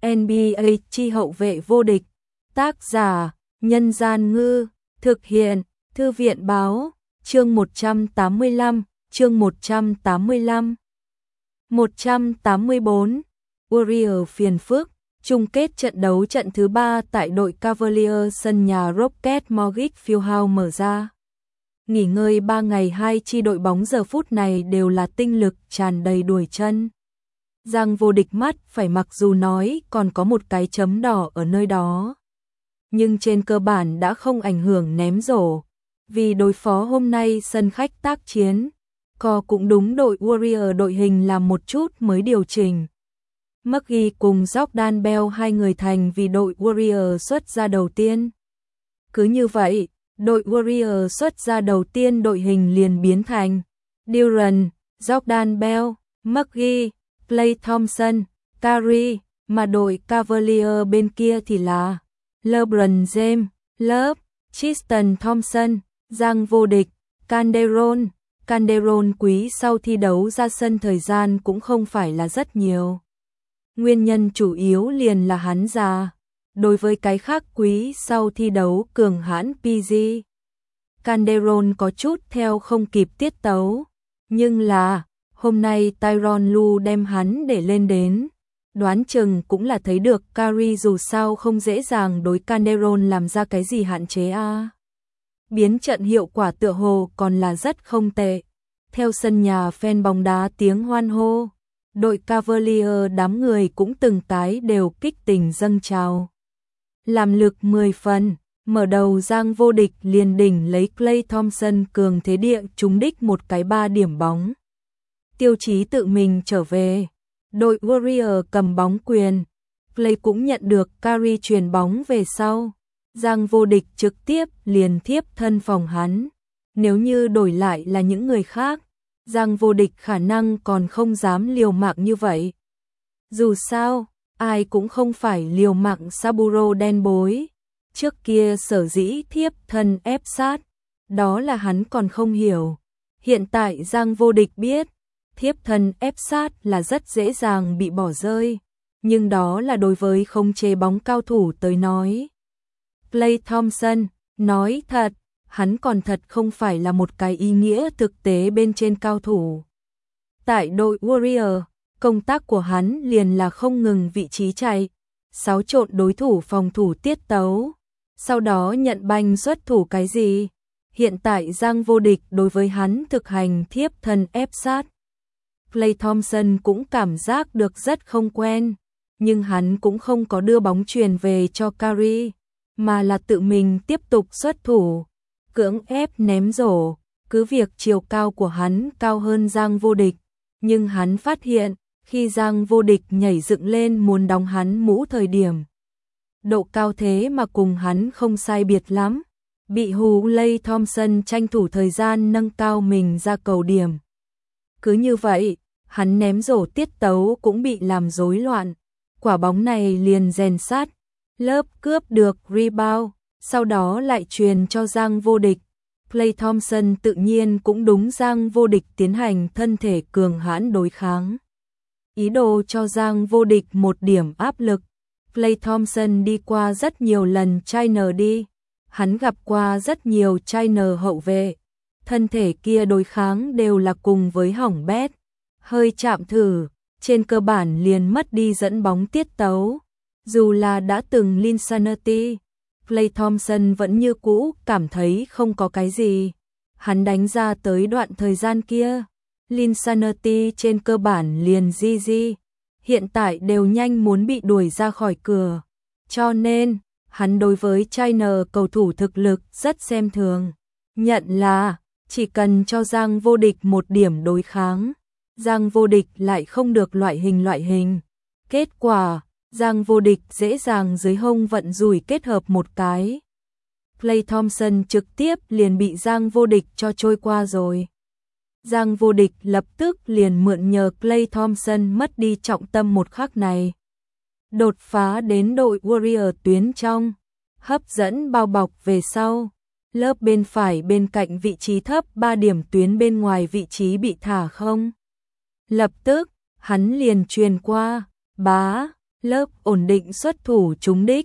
NBA chi hậu vệ vô địch. Tác giả: Nhân Gian Ngư. Thực hiện: Thư viện Báo. Chương 185. Chương 185. 184. Warrior phiền phức. Chung kết trận đấu trận thứ 3 tại đội Cavaliers sân nhà Rocket Mortgage Fieldhouse mở ra. Nghỉ ngơi 3 ngày, hai chi đội bóng giờ phút này đều là tinh lực tràn đầy đuổi chân. Giang vô địch mắt phải mặc dù nói còn có một cái chấm đỏ ở nơi đó, nhưng trên cơ bản đã không ảnh hưởng ném rổ, vì đối phó hôm nay sân khách tác chiến, cũng đúng đội Warrior đội hình làm một chút mới điều chỉnh. McGee cùng Jordan Bell hai người thành vì đội Warrior xuất ra đầu tiên. Cứ như vậy, đội Warrior xuất ra đầu tiên đội hình liền biến thành Durant, Jordan Bell, McGee, Klay Thompson, Curry, mà đội Cavaliers bên kia thì là LeBron James, Love, Tristan Thompson, Giang vô địch, Calderon. Calderon quý sau thi đấu ra sân thời gian cũng không phải là rất nhiều. Nguyên nhân chủ yếu liền là hắn già. Đối với cái khác quý sau thi đấu cường hãn PG, Calderon có chút theo không kịp tiết tấu. Nhưng là, hôm nay Tyronn Lue đem hắn để lên đến. Đoán chừng cũng là thấy được Curry dù sao không dễ dàng đối Calderon làm ra cái gì hạn chế a. Biến trận hiệu quả tựa hồ còn là rất không tệ. Theo sân nhà fan bóng đá tiếng hoan hô, đội Cavaliers đám người cũng từng cái đều kích tình dâng trào. Làm lực 10 phần, mở đầu Giang vô địch liền đỉnh lấy Klay Thompson cường thế địa trúng đích một cái 3 điểm bóng. Tiêu chí tự mình trở về, đội Warrior cầm bóng quyền, Klay cũng nhận được Curry chuyền bóng về sau. Giang vô địch trực tiếp liền thiếp thân phòng hắn. Nếu như đổi lại là những người khác, Giang vô địch khả năng còn không dám liều mạng như vậy. Dù sao, ai cũng không phải liều mạng Saburo đen bối. Trước kia sở dĩ thiếp thân ép sát, đó là hắn còn không hiểu. Hiện tại Giang vô địch biết, thiếp thân ép sát là rất dễ dàng bị bỏ rơi. Nhưng đó là đối với không chế bóng cao thủ tới nói. Klay Thompson, nói thật, hắn còn thật không phải là một cái ý nghĩa thực tế bên trên cao thủ. Tại đội Warrior, công tác của hắn liền là không ngừng vị trí chạy, xáo trộn đối thủ phòng thủ tiết tấu, sau đó nhận banh xuất thủ cái gì. Hiện tại Giang vô địch đối với hắn thực hành thiếp thân ép sát. Klay Thompson cũng cảm giác được rất không quen, nhưng hắn cũng không có đưa bóng chuyền về cho Curry, mà là tự mình tiếp tục xuất thủ, cưỡng ép ném rổ. Cứ việc chiều cao của hắn cao hơn Giang vô địch, nhưng hắn phát hiện, khi Giang vô địch nhảy dựng lên muốn đóng hắn mũ thời điểm, độ cao thế mà cùng hắn không sai biệt lắm. Bị Klay Thompson tranh thủ thời gian nâng cao mình ra cầu điểm. Cứ như vậy, hắn ném rổ tiết tấu cũng bị làm rối loạn. Quả bóng này liền rèn sát, lớp cướp được rebound, sau đó lại truyền cho Giang vô địch. Klay Thompson tự nhiên cũng đúng Giang vô địch tiến hành thân thể cường hãn đối kháng. Ý đồ cho Giang vô địch một điểm áp lực. Klay Thompson đi qua rất nhiều lần trainer đi. Hắn gặp qua rất nhiều trainer hậu vệ. Thân thể kia đối kháng đều là cùng với hỏng bét. Hơi chạm thử, trên cơ bản liền mất đi dẫn bóng tiết tấu. Dù là đã từng Linsanity, Klay Thompson vẫn như cũ cảm thấy không có cái gì. Hắn đánh ra tới đoạn thời gian kia, Linsanity trên cơ bản liền GG, hiện tại đều nhanh muốn bị đuổi ra khỏi cửa. Cho nên, hắn đối với trainer cầu thủ thực lực rất xem thường. Nhận là, chỉ cần cho Giang vô địch một điểm đối kháng, Giang vô địch lại không được loại hình. Kết quả, Giang vô địch dễ dàng dưới hông vận rủi kết hợp một cái. Klay Thompson trực tiếp liền bị Giang vô địch cho trôi qua rồi. Giang vô địch lập tức liền mượn nhờ Klay Thompson mất đi trọng tâm một khắc này. Đột phá đến đội Warrior tuyến trong, hấp dẫn bao bọc về sau. Lớp bên phải bên cạnh vị trí thấp 3 điểm tuyến bên ngoài vị trí bị thả không. Lập tức, hắn liền truyền qua, bá, Lớp ổn định xuất thủ trúng đích.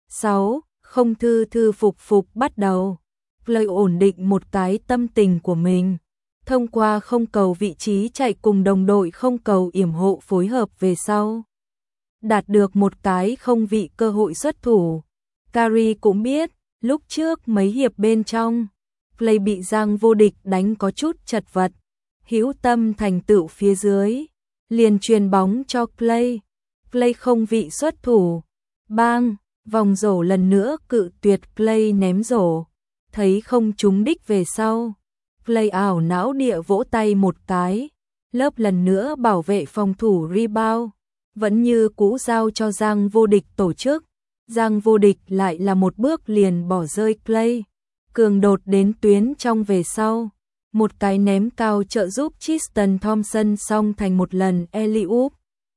6. Không thư thư phục phục bắt đầu. Play ổn định một cái tâm tình của mình. Thông qua không cầu vị trí chạy cùng đồng đội không cầu yểm hộ phối hợp về sau. Đạt được một cái không vị cơ hội xuất thủ. Curry cũng biết, lúc trước mấy hiệp bên trong, Play bị Giang Vô Địch đánh có chút chật vật. Hữu tâm thành tựu phía dưới, liền truyền bóng cho Play. Play không vị xuất thủ. Bang, vòng rổ lần nữa cự tuyệt Play ném rổ. Thấy không trúng đích về sau. Play ảo não địa vỗ tay một cái. Lớp lần nữa bảo vệ phòng thủ rebound. Vẫn như cũ giao cho Giang Vô Địch tổ chức. Giang Vô Địch lại là một bước liền bỏ rơi Play. Cường đột đến tuyến trong về sau. Một cái ném cao trợ giúp Tristan Thompson xong thành một lần alley-oop.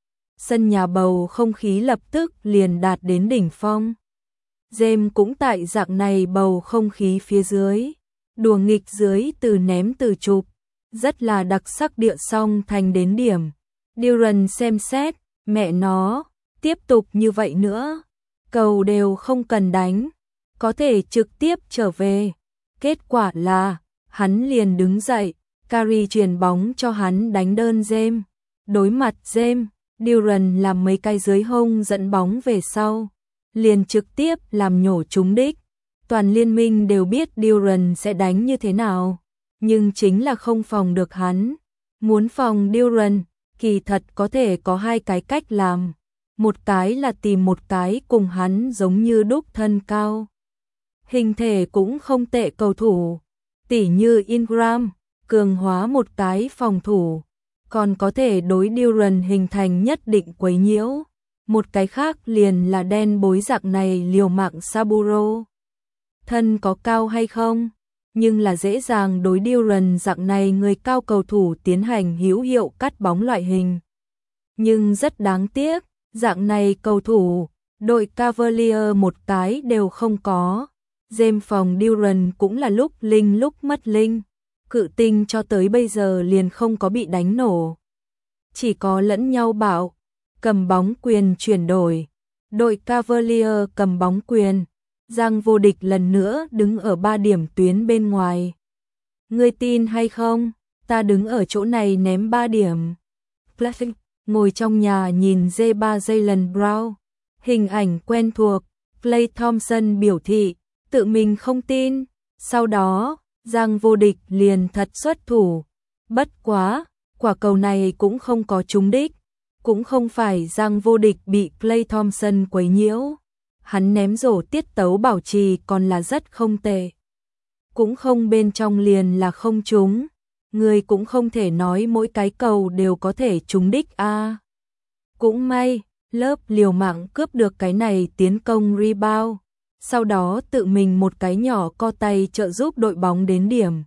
Sân nhà bầu không khí lập tức liền đạt đến đỉnh phong. James cũng tại dạng này bầu không khí phía dưới. Đùa nghịch dưới từ ném từ chụp. Rất là đặc sắc địa song thành đến điểm. Duran xem xét, mẹ nó, tiếp tục như vậy nữa. Cầu đều không cần đánh. Có thể trực tiếp trở về. Kết quả là, hắn liền đứng dậy. Curry truyền bóng cho hắn đánh đơn James. Đối mặt James, Duran làm mấy cái dưới hông dẫn bóng về sau. Liền trực tiếp làm nhổ trúng đích. Toàn liên minh đều biết Duran sẽ đánh như thế nào. Nhưng chính là không phòng được hắn. Muốn phòng Duran, kỳ thật có thể có hai cái cách làm. Một cái là tìm một cái cùng hắn giống như đúc thân cao. Hình thể cũng không tệ cầu thủ. Tỉ như Ingram, cường hóa một cái phòng thủ. Còn có thể đối Duran hình thành nhất định quấy nhiễu. Một cái khác liền là đen bối dạng này liều mạng Saburo. Thân có cao hay không? Nhưng là dễ dàng đối Duran dạng này người cao cầu thủ tiến hành hữu hiệu cắt bóng loại hình. Nhưng rất đáng tiếc, dạng này cầu thủ, đội Cavalier một cái đều không có. James phòng Duran cũng là lúc linh lúc mất linh. Cự tinh cho tới bây giờ liền không có bị đánh nổ. Chỉ có lẫn nhau bạo, cầm bóng quyền chuyển đổi. Đội Cavalier cầm bóng quyền. Giang Vô Địch lần nữa đứng ở 3 điểm tuyến bên ngoài. Ngươi tin hay không? Ta đứng ở chỗ này ném 3 điểm. Plastic ngồi trong nhà nhìn J3 Jaylen Brown. Hình ảnh quen thuộc. Klay Thompson biểu thị, tự mình không tin. Sau đó, Giang Vô Địch liền thật xuất thủ. Bất quá, quả cầu này cũng không có trúng đích. Cũng không phải Giang Vô Địch bị Klay Thompson quấy nhiễu. Hắn ném rổ tiết tấu bảo trì còn là rất không tệ. Cũng không bên trong liền là không trúng. Người cũng không thể nói mỗi cái cầu đều có thể trúng đích a. Cũng may, lớp liều mạng cướp được cái này tiến công rebound. Sau đó tự mình một cái nhỏ co tay trợ giúp đội bóng đến điểm.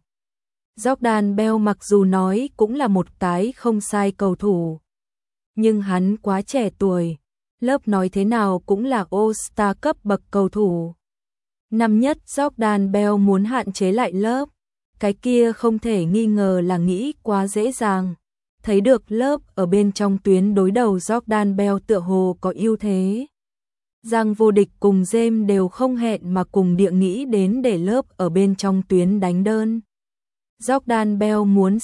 Jordan Bell mặc dù nói cũng là một cái không sai cầu thủ. Nhưng hắn quá trẻ tuổi. Lớp nói thế nào cũng là All-Star cấp bậc cầu thủ. Năm nhất Jordan Bell muốn hạn chế lại lớp. Cái kia không thể nghi ngờ là nghĩ quá dễ dàng. Thấy được lớp ở bên trong tuyến đối đầu Jordan Bell tựa hồ có ưu thế. Giang Vô Địch cùng James đều không hẹn mà cùng địa nghĩ đến để lớp ở bên trong tuyến đánh đơn. Jordan Bell muốn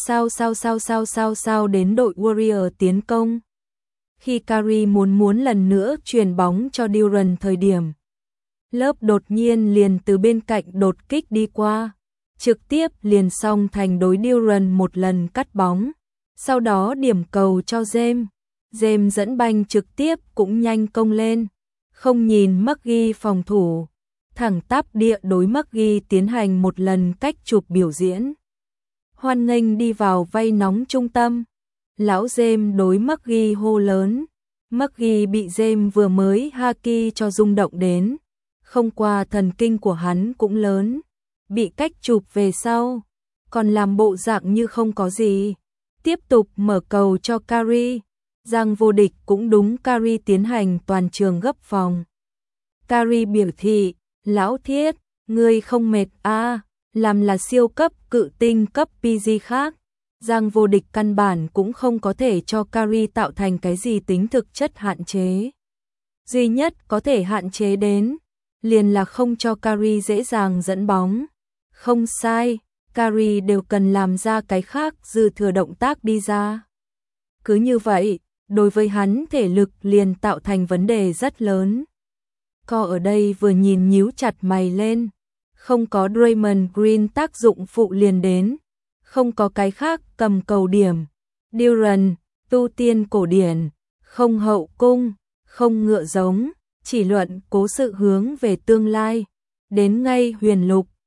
sao đến đội Warrior tiến công. Khi Curry muốn lần nữa truyền bóng cho Duran thời điểm. Lớp đột nhiên liền từ bên cạnh đột kích đi qua. Trực tiếp liền xong thành đối Duran một lần cắt bóng. Sau đó điểm cầu cho James. James dẫn banh trực tiếp cũng nhanh công lên. Không nhìn McGee phòng thủ. Thẳng tắp địa đối McGee tiến hành một lần cách chụp biểu diễn. Hoan nghênh đi vào vây nóng trung tâm. Lão James đối McGee hô lớn. McGee bị James vừa mới haki cho rung động đến. Không qua thần kinh của hắn cũng lớn. Bị cách chụp về sau. Còn làm bộ dạng như không có gì. Tiếp tục mở cầu cho Curry. Giang Vô Địch cũng đúng Curry tiến hành toàn trường gấp phòng. Curry biểu thị, lão thiết, ngươi không mệt à, làm là siêu cấp cự tinh cấp PG khác. Giang Vô Địch căn bản cũng không có thể cho Curry tạo thành cái gì tính thực chất hạn chế. duy nhất có thể hạn chế đến liền là không cho Curry dễ dàng dẫn bóng. Không sai, Curry đều cần làm ra cái khác dư thừa động tác đi ra. Cứ như vậy, đối với hắn thể lực liền tạo thành vấn đề rất lớn. Co ở đây vừa nhìn nhíu chặt mày lên, không có Draymond Green tác dụng phụ liền đến, không có cái khác cầm cầu điểm, Duran, tu tiên cổ điển, không hậu cung, không ngựa giống, chỉ luận cố sự hướng về tương lai, đến ngay huyền lục,